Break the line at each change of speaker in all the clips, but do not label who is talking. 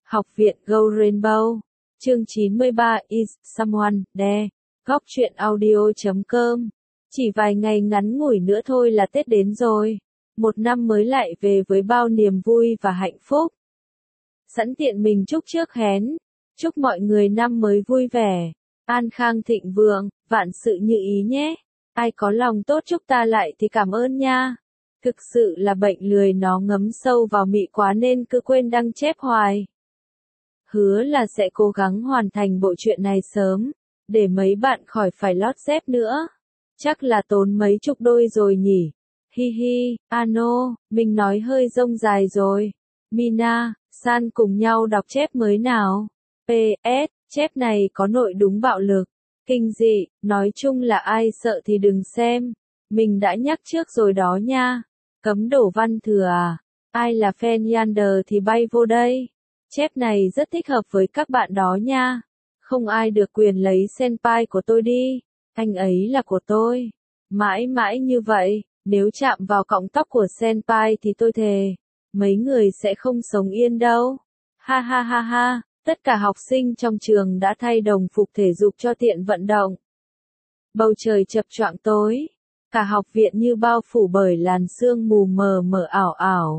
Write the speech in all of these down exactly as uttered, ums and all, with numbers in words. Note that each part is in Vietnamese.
Học viện Go Rainbow. Chương chín mươi ba Is Someone There. Góc truyện audio chấm com. Chỉ vài ngày ngắn ngủi nữa thôi là Tết đến rồi. Một năm mới lại về với bao niềm vui và hạnh phúc. Sẵn tiện mình chúc trước hén. Chúc mọi người năm mới vui vẻ, an khang thịnh vượng, vạn sự như ý nhé. Ai có lòng tốt chúc ta lại thì cảm ơn nha. Thực sự là bệnh lười nó ngấm sâu vào mị quá nên cứ quên đăng chép hoài. Hứa là sẽ cố gắng hoàn thành bộ truyện này sớm, để mấy bạn khỏi phải lót dép nữa. Chắc là tốn mấy chục đôi rồi nhỉ. Hi hi, ano, mình nói hơi rông dài rồi. Mina, San cùng nhau đọc chép mới nào. pê ét, chép này có nội đúng bạo lực, kinh dị, nói chung là ai sợ thì đừng xem. Mình đã nhắc trước rồi đó nha. Cấm đổ văn thừa à? Ai là fan Yander thì bay vô đây. Chép này rất thích hợp với các bạn đó nha. Không ai được quyền lấy senpai của tôi đi. Anh ấy là của tôi. Mãi mãi như vậy, nếu chạm vào cọng tóc của senpai thì tôi thề, mấy người sẽ không sống yên đâu. Ha ha ha ha, tất cả học sinh trong trường đã thay đồng phục thể dục cho tiện vận động. Bầu trời chập choạng tối. Cả học viện như bao phủ bởi làn sương mù mờ mờ ảo ảo.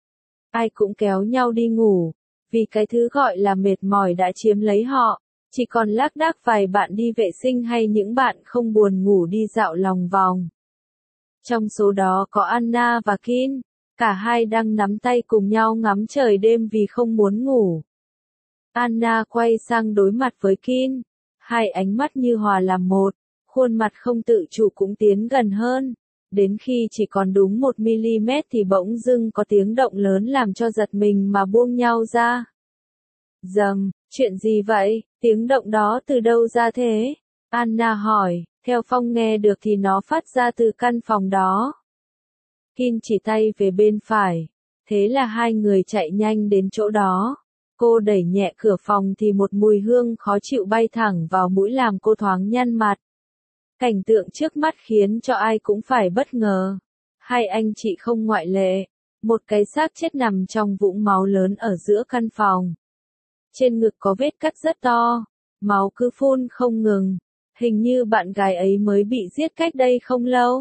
Ai cũng kéo nhau đi ngủ, vì cái thứ gọi là mệt mỏi đã chiếm lấy họ. Chỉ còn lác đác vài bạn đi vệ sinh hay những bạn không buồn ngủ đi dạo lòng vòng. Trong số đó có Anna và Kin, cả hai đang nắm tay cùng nhau ngắm trời đêm vì không muốn ngủ. Anna quay sang đối mặt với Kin, hai ánh mắt như hòa làm một, khuôn mặt không tự chủ cũng tiến gần hơn. Đến khi chỉ còn đúng một mi-li-mét thì bỗng dưng có tiếng động lớn làm cho giật mình mà buông nhau ra. Dầm, chuyện gì vậy, tiếng động đó từ đâu ra thế? Anna hỏi, theo Phong nghe được thì nó phát ra từ căn phòng đó. Kin chỉ tay về bên phải, thế là hai người chạy nhanh đến chỗ đó. Cô đẩy nhẹ cửa phòng thì một mùi hương khó chịu bay thẳng vào mũi làm cô thoáng nhăn mặt. Cảnh tượng trước mắt khiến cho ai cũng phải bất ngờ. Hai anh chị không ngoại lệ. Một cái xác chết nằm trong vũng máu lớn ở giữa căn phòng. Trên ngực có vết cắt rất to. Máu cứ phun không ngừng. Hình như bạn gái ấy mới bị giết cách đây không lâu.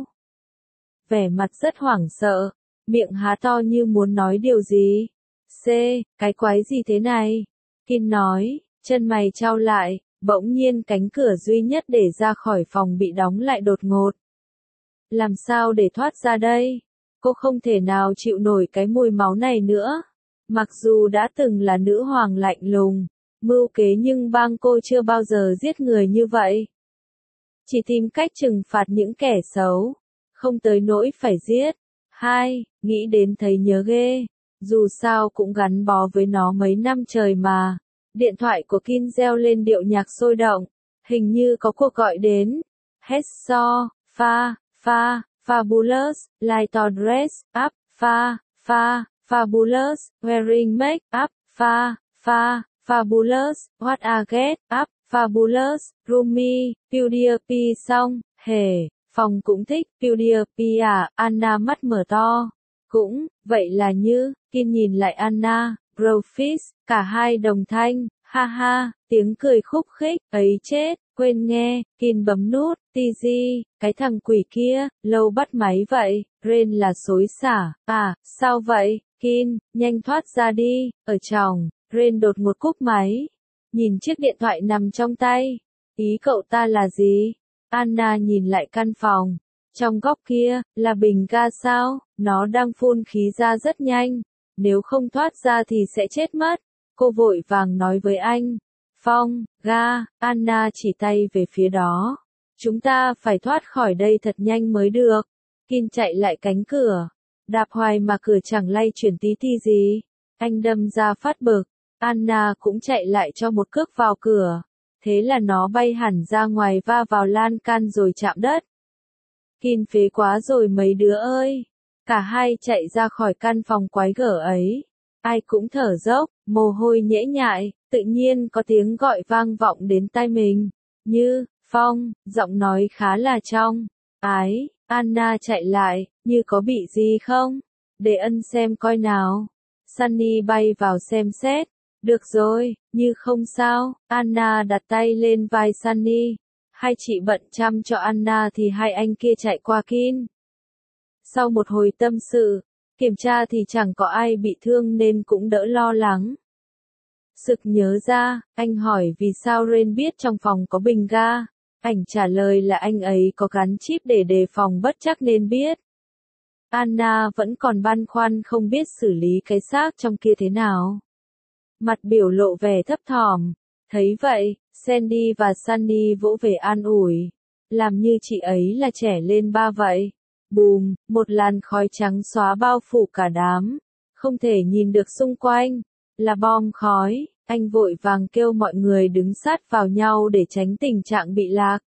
Vẻ mặt rất hoảng sợ. Miệng há to như muốn nói điều gì. C, cái quái gì thế này? Kin nói, chân mày chau lại. Bỗng nhiên cánh cửa duy nhất để ra khỏi phòng bị đóng lại đột ngột. Làm sao để thoát ra đây? Cô không thể nào chịu nổi cái mùi máu này nữa. Mặc dù đã từng là nữ hoàng lạnh lùng, mưu kế nhưng bang cô chưa bao giờ giết người như vậy. Chỉ tìm cách trừng phạt những kẻ xấu, không tới nỗi phải giết. Hai, nghĩ đến thấy nhớ ghê. Dù sao cũng gắn bó với nó mấy năm trời mà. Điện thoại của Kin reo lên điệu nhạc sôi động. Hình như có cuộc gọi đến. Hesso, Fa, Fa, Fabulous, Light on dress, up, Fa, Fa, Fabulous, wearing make, up, Fa, Fa, Fabulous, what a get, up, Fabulous, Rumi, PewDiePie xong, hề, Phòng cũng thích, PewDiePie à, Anna mắt mở to. Cũng, vậy là như, Kin nhìn lại Anna. Brofist, cả hai đồng thanh, ha ha, tiếng cười khúc khích, ấy chết, quên nghe, Kin bấm nút, tê giê, cái thằng quỷ kia, lâu bắt máy vậy, Ren là xối xả, à, sao vậy, Kin, nhanh thoát ra đi, ở trong, Ren đột ngột cúp máy, nhìn chiếc điện thoại nằm trong tay, ý cậu ta là gì? Anna nhìn lại căn phòng, trong góc kia, là bình ga sao, nó đang phun khí ra rất nhanh. Nếu không thoát ra thì sẽ chết mất. Cô vội vàng nói với anh. Phong, ga, Anna chỉ tay về phía đó. Chúng ta phải thoát khỏi đây thật nhanh mới được. Kin chạy lại cánh cửa. Đạp hoài mà cửa chẳng lay chuyển tí tí gì. Anh đâm ra phát bực. Anna cũng chạy lại cho một cước vào cửa. Thế là nó bay hẳn ra ngoài va vào lan can rồi chạm đất. Kin phế quá rồi mấy đứa ơi. Cả hai chạy ra khỏi căn phòng quái gở ấy. Ai cũng thở dốc, mồ hôi nhễ nhại, tự nhiên có tiếng gọi vang vọng đến tai mình. Như, Phong, giọng nói khá là trong. Ái, Anna chạy lại, như có bị gì không? Để ân xem coi nào. Sunny bay vào xem xét. Được rồi, như không sao, Anna đặt tay lên vai Sunny. Hai chị bận chăm cho Anna thì hai anh kia chạy qua Kin. Sau một hồi tâm sự, kiểm tra thì chẳng có ai bị thương nên cũng đỡ lo lắng. Sực nhớ ra, anh hỏi vì sao Rain biết trong phòng có bình ga. Ảnh trả lời là anh ấy có gắn chip để đề phòng bất trắc nên biết. Anna vẫn còn băn khoăn không biết xử lý cái xác trong kia thế nào. Mặt biểu lộ vẻ thấp thỏm. Thấy vậy, Sandy và Sunny vỗ về an ủi. Làm như chị ấy là trẻ lên ba vậy. Bùm, một làn khói trắng xóa bao phủ cả đám. Không thể nhìn được xung quanh. Là bom khói. Anh vội vàng kêu mọi người đứng sát vào nhau để tránh tình trạng bị lạc.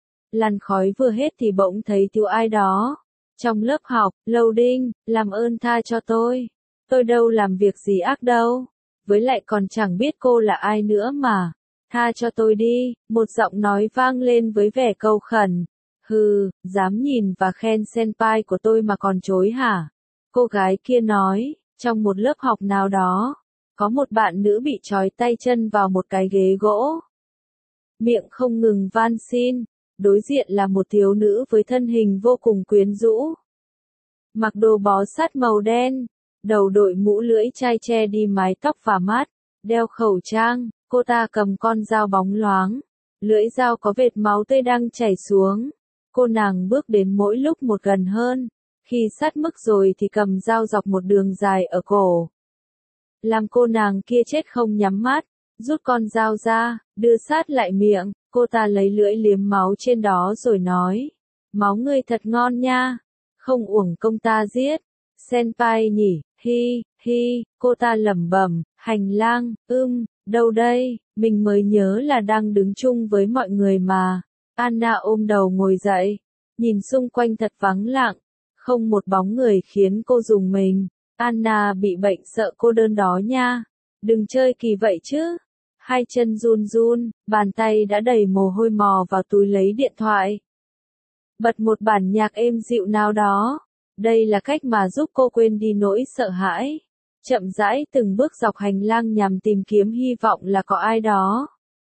Làn khói vừa hết thì bỗng thấy thiếu ai đó. Trong lớp học, Loading, làm ơn tha cho tôi. Tôi đâu làm việc gì ác đâu. Với lại còn chẳng biết cô là ai nữa mà. Tha cho tôi đi, một giọng nói vang lên với vẻ cầu khẩn. Hừ, dám nhìn và khen senpai của tôi mà còn chối hả? Cô gái kia nói, trong một lớp học nào đó, có một bạn nữ bị trói tay chân vào một cái ghế gỗ. Miệng không ngừng van xin, đối diện là một thiếu nữ với thân hình vô cùng quyến rũ. Mặc đồ bó sát màu đen, đầu đội mũ lưỡi chai che đi mái tóc và mắt, đeo khẩu trang, cô ta cầm con dao bóng loáng. Lưỡi dao có vệt máu tươi đang chảy xuống. Cô nàng bước đến mỗi lúc một gần hơn. Khi sát mức rồi thì cầm dao dọc một đường dài ở cổ. Làm cô nàng kia chết không nhắm mắt, rút con dao ra, đưa sát lại miệng, cô ta lấy lưỡi liếm máu trên đó rồi nói. Máu ngươi thật ngon nha, không uổng công ta giết. Senpai nhỉ, hi, hi, cô ta lẩm bẩm, hành lang, ưm, đâu đây, mình mới nhớ là đang đứng chung với mọi người mà. Anna ôm đầu ngồi dậy, nhìn xung quanh thật vắng lặng, không một bóng người khiến cô rùng mình. Anna bị bệnh sợ cô đơn đó nha, đừng chơi kỳ vậy chứ. Hai chân run run, bàn tay đã đầy mồ hôi mò vào túi lấy điện thoại. Bật một bản nhạc êm dịu nào đó. Đây là cách mà giúp cô quên đi nỗi sợ hãi. Chậm rãi từng bước dọc hành lang nhằm tìm kiếm hy vọng là có ai đó.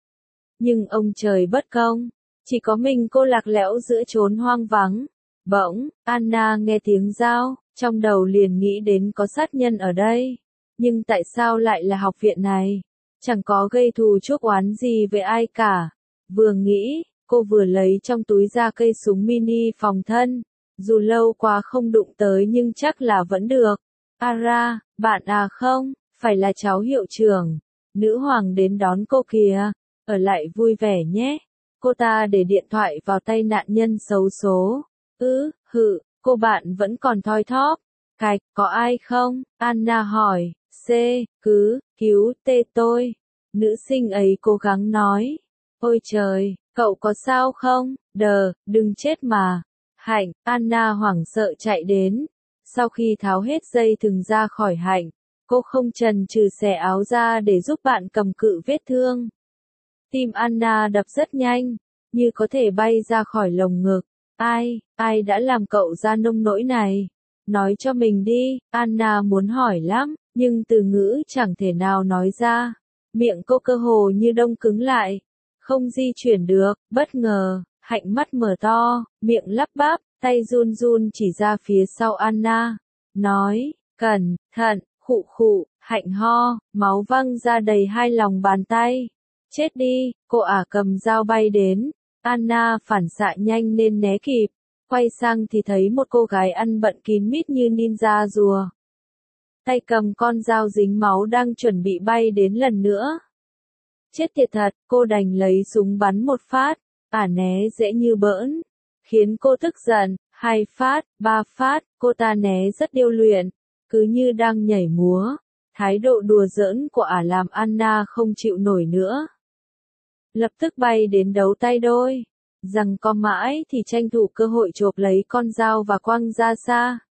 Nhưng ông trời bất công, chỉ có mình cô lạc lẽo giữa chốn hoang vắng. Bỗng, Anna nghe tiếng dao, trong đầu liền nghĩ đến có sát nhân ở đây. Nhưng tại sao lại là học viện này? Chẳng có gây thù chuốc oán gì với ai cả. Vừa nghĩ, cô vừa lấy trong túi ra cây súng mini phòng thân. Dù lâu quá không đụng tới nhưng chắc là vẫn được. Ara, bạn à không, phải là cháu hiệu trưởng. Nữ hoàng đến đón cô kìa. Ở lại vui vẻ nhé. Cô ta để điện thoại vào tay nạn nhân xấu số. Ư, hự, cô bạn vẫn còn thoi thóp. Cạch, có ai không? Anna hỏi. C, cứ, cứu, tê tôi. Nữ sinh ấy cố gắng nói. Ôi trời, cậu có sao không? Đờ, đừng chết mà. Hạnh, Anna hoảng sợ chạy đến. Sau khi tháo hết dây thừng ra khỏi Hạnh, cô không chần chừ xẻ áo ra để giúp bạn cầm cự vết thương. Tim Anna đập rất nhanh, như có thể bay ra khỏi lồng ngực. Ai, ai đã làm cậu ra nông nỗi này? Nói cho mình đi, Anna muốn hỏi lắm, nhưng từ ngữ chẳng thể nào nói ra. Miệng cô cơ hồ như đông cứng lại, không di chuyển được, bất ngờ. Hạnh mắt mở to, miệng lắp bắp, tay run run chỉ ra phía sau Anna. Nói, cẩn thận, khụ khụ, Hạnh ho, máu văng ra đầy hai lòng bàn tay. Chết đi, cô ả cầm dao bay đến. Anna phản xạ nhanh nên né kịp. Quay sang thì thấy một cô gái ăn bận kín mít như ninja rùa. Tay cầm con dao dính máu đang chuẩn bị bay đến lần nữa. Chết tiệt thật, cô đành lấy súng bắn một phát. Ả né dễ như bỡn, khiến cô tức giận. Hai phát, ba phát, cô ta né rất điêu luyện, cứ như đang nhảy múa. Thái độ đùa giỡn của Ả làm Anna không chịu nổi nữa. Lập tức bay đến đấu tay đôi. Rằng có mãi thì tranh thủ cơ hội chộp lấy con dao và quăng ra xa.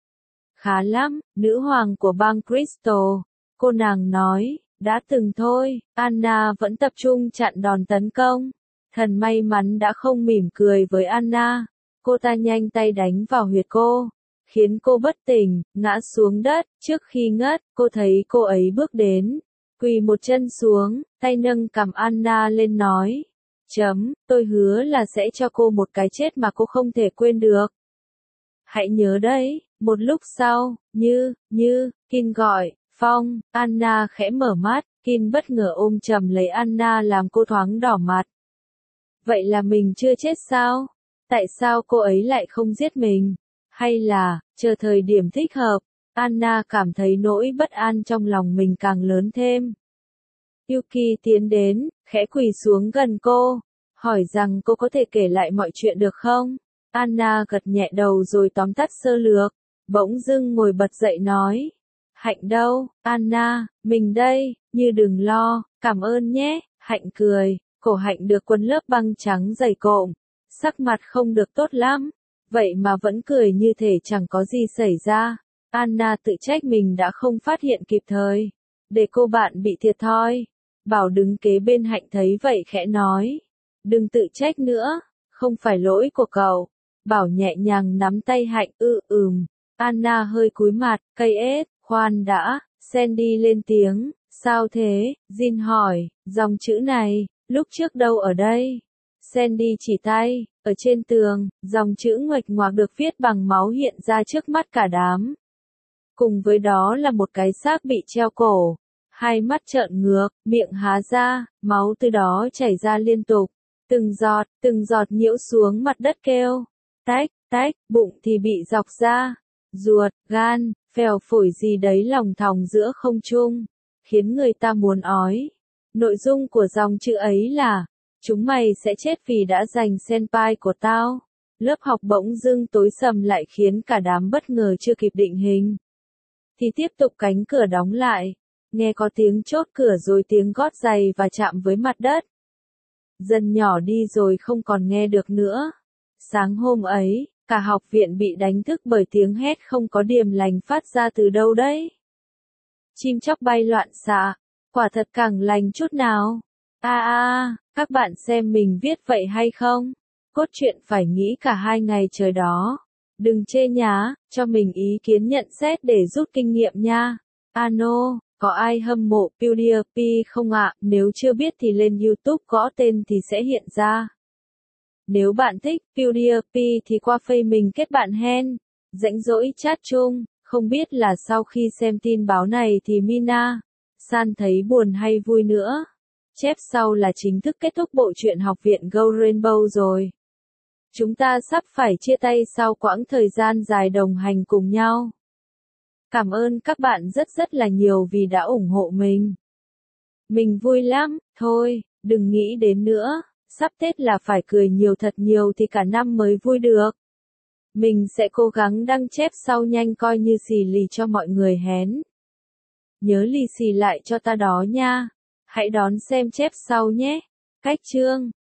Khá lắm, nữ hoàng của bang Crystal. Cô nàng nói, đã từng thôi. Anna vẫn tập trung chặn đòn tấn công. Thần may mắn đã không mỉm cười với Anna. Cô ta nhanh tay đánh vào huyệt cô, khiến cô bất tỉnh, ngã xuống đất. Trước khi ngất, cô thấy cô ấy bước đến. Quỳ một chân xuống, tay nâng cằm Anna lên nói. Chấm, tôi hứa là sẽ cho cô một cái chết mà cô không thể quên được. Hãy nhớ đấy, một lúc sau, như, như, Kin gọi, Phong, Anna khẽ mở mắt, Kin bất ngờ ôm chầm lấy Anna làm cô thoáng đỏ mặt. Vậy là mình chưa chết sao? Tại sao cô ấy lại không giết mình? Hay là, chờ thời điểm thích hợp? Anna cảm thấy nỗi bất an trong lòng mình càng lớn thêm. Yuki tiến đến, khẽ quỳ xuống gần cô, hỏi rằng cô có thể kể lại mọi chuyện được không? Anna gật nhẹ đầu rồi tóm tắt sơ lược, bỗng dưng ngồi bật dậy nói. Hạnh đâu, Anna, mình đây, Như đừng lo, cảm ơn nhé. Hạnh cười, cổ Hạnh được quấn lớp băng trắng dày cộm, sắc mặt không được tốt lắm, vậy mà vẫn cười như thể chẳng có gì xảy ra. Anna tự trách mình đã không phát hiện kịp thời, để cô bạn bị thiệt thòi. Bảo đứng kế bên Hạnh thấy vậy khẽ nói, đừng tự trách nữa, không phải lỗi của cậu. Bảo nhẹ nhàng nắm tay Hạnh, ư ừm. Anna hơi cúi mặt, cây ết, khoan đã. Sandy lên tiếng, sao thế? Jin hỏi, dòng chữ này, lúc trước đâu ở đây? Sandy chỉ tay, ở trên tường, dòng chữ nguệch ngoạc được viết bằng máu hiện ra trước mắt cả đám. Cùng với đó là một cái xác bị treo cổ, hai mắt trợn ngược, miệng há ra, máu từ đó chảy ra liên tục, từng giọt, từng giọt nhiễu xuống mặt đất kêu, tách, tách, bụng thì bị dọc ra, ruột, gan, phèo phổi gì đấy lòng thòng giữa không trung, khiến người ta muốn ói. Nội dung của dòng chữ ấy là, chúng mày sẽ chết vì đã giành senpai của tao. Lớp học bỗng dưng tối sầm lại khiến cả đám bất ngờ chưa kịp định hình. Thì tiếp tục cánh cửa đóng lại, nghe có tiếng chốt cửa rồi tiếng gót giày và chạm với mặt đất. Dần nhỏ đi rồi không còn nghe được nữa. Sáng hôm ấy, cả học viện bị đánh thức bởi tiếng hét không có điềm lành phát ra từ đâu đấy. Chim chóc bay loạn xạ, quả thật càng lành chút nào. A a, các bạn xem mình viết vậy hay không? Cốt truyện phải nghĩ cả hai ngày trời đó. Đừng chê nhá, cho mình ý kiến nhận xét để rút kinh nghiệm nha. Ano, có ai hâm mộ PewDiePie không ạ? Nếu chưa biết thì lên YouTube gõ tên thì sẽ hiện ra. Nếu bạn thích PewDiePie thì qua face mình kết bạn hen. Rãnh rỗi chat chung, không biết là sau khi xem tin báo này thì Mina San thấy buồn hay vui nữa. Chép sau là chính thức kết thúc bộ truyện Học viện Go Rainbow rồi. Chúng ta sắp phải chia tay sau quãng thời gian dài đồng hành cùng nhau. Cảm ơn các bạn rất rất là nhiều vì đã ủng hộ mình. Mình vui lắm, thôi, đừng nghĩ đến nữa, sắp Tết là phải cười nhiều thật nhiều thì cả năm mới vui được. Mình sẽ cố gắng đăng chép sau nhanh coi như xì lì cho mọi người hén. Nhớ lì xì lại cho ta đó nha. Hãy đón xem chép sau nhé. Cách chương